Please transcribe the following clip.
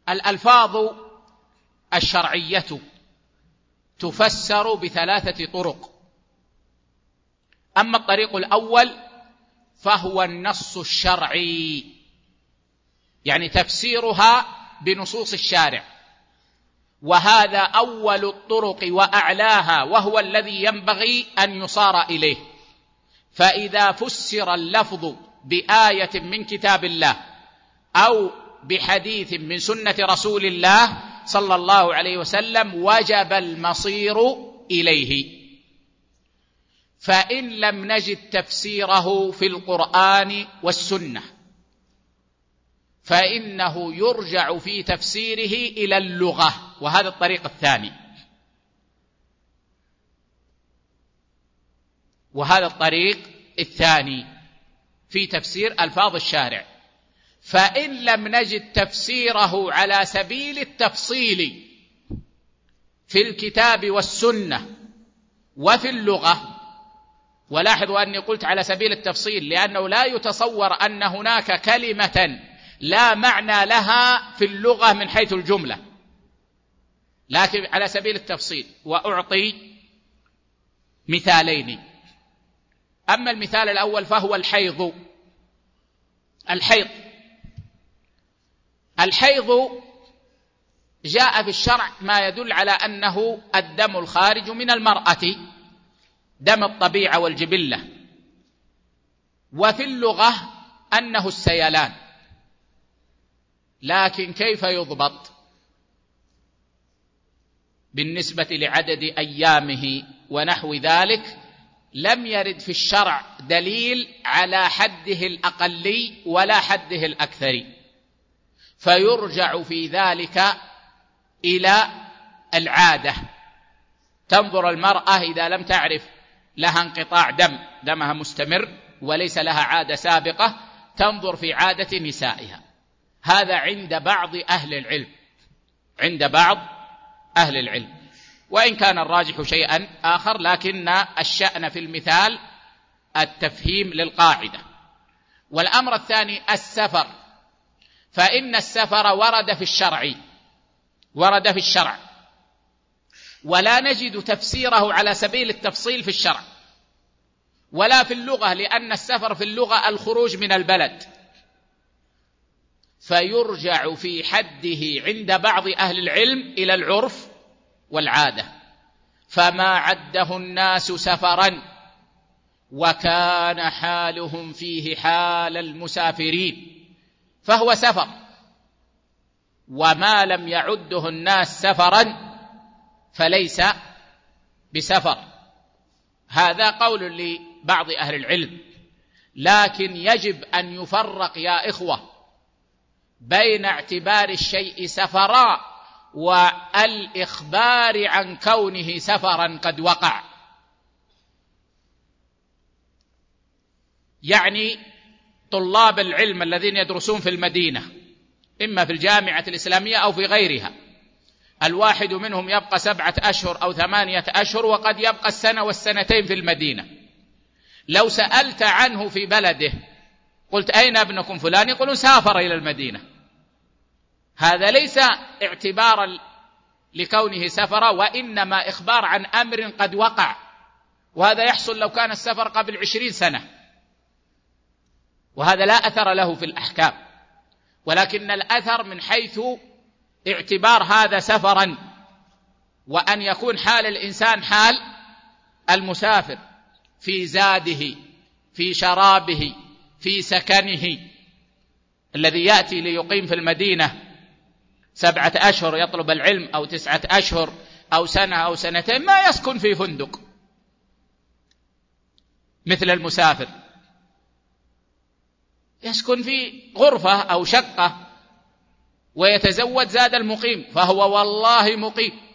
الألفاظ الشرعية تفسر بثلاثة طرق. أما الطريق الأول فهو النص الشرعي، يعني تفسيرها بنصوص الشارع، وهذا أول الطرق وأعلاها، وهو الذي ينبغي أن يصار إليه. فإذا فسر اللفظ بآية من كتاب الله أو بحديث من سنة رسول الله صلى الله عليه وسلم وجب المصير إليه. فإن لم نجد تفسيره في القرآن والسنة فإنه يرجع في تفسيره إلى اللغة، وهذا الطريق الثاني. وهذا الطريق الثاني في تفسير ألفاظ الشارع. فإن لم نجد تفسيره على سبيل التفصيل في الكتاب والسنة وفي اللغة، ولاحظوا أني قلت على سبيل التفصيل لأنه لا يتصور أن هناك كلمة لا معنى لها في اللغة من حيث الجملة، لكن على سبيل التفصيل. وأعطي مثالين. أما المثال الأول فهو الحيض. الحيض جاء في الشرع ما يدل على أنه الدم الخارج من المرأة، دم الطبيعة والجبلة، وفي اللغة أنه السيلان. لكن كيف يضبط بالنسبة لعدد أيامه ونحو ذلك؟ لم يرد في الشرع دليل على حده الأقلي ولا حده الأكثري، فيرجع في ذلك إلى العادة. تنظر المرأة إذا لم تعرف لها انقطاع دمها مستمر وليس لها عادة سابقة، تنظر في عادة نسائها. هذا عند بعض أهل العلم، وإن كان الراجح شيئا آخر، لكن الشأن في المثال التفهيم للقاعدة. والأمر الثاني السفر، فإن السفر ورد في الشرع ولا نجد تفسيره على سبيل التفصيل في الشرع ولا في اللغة، لأن السفر في اللغة الخروج من البلد، فيرجع في حده عند بعض أهل العلم إلى العرف والعادة. فما عده الناس سفرا وكان حالهم فيه حال المسافرين فهو سفر، وما لم يعده الناس سفرا فليس بسفر. هذا قول لبعض أهل العلم. لكن يجب أن يفرق يا إخوة بين اعتبار الشيء سفرا والإخبار عن كونه سفرا قد وقع. يعني طلاب العلم الذين يدرسون في المدينة إما في الجامعة الإسلامية أو في غيرها، الواحد منهم يبقى 7 أشهر أو 8 أشهر، وقد يبقى السنة والسنتين في المدينة. لو سألت عنه في بلده قلت أين ابنكم فلان، يقولون سافر إلى المدينة. هذا ليس اعتبارا لكونه سفر، وإنما إخبار عن أمر قد وقع، وهذا يحصل لو كان السفر قبل 20 سنة، وهذا لا أثر له في الأحكام. ولكن الأثر من حيث اعتبار هذا سفرا، وأن يكون حال الإنسان حال المسافر في زاده، في شرابه، في سكنه. الذي يأتي ليقيم في المدينة 7 أشهر يطلب العلم أو 9 أشهر أو سنة أو سنتين ما يسكن في فندق مثل المسافر، يسكن في غرفة أو شقة ويتزود زاد المقيم، فهو والله مقيم.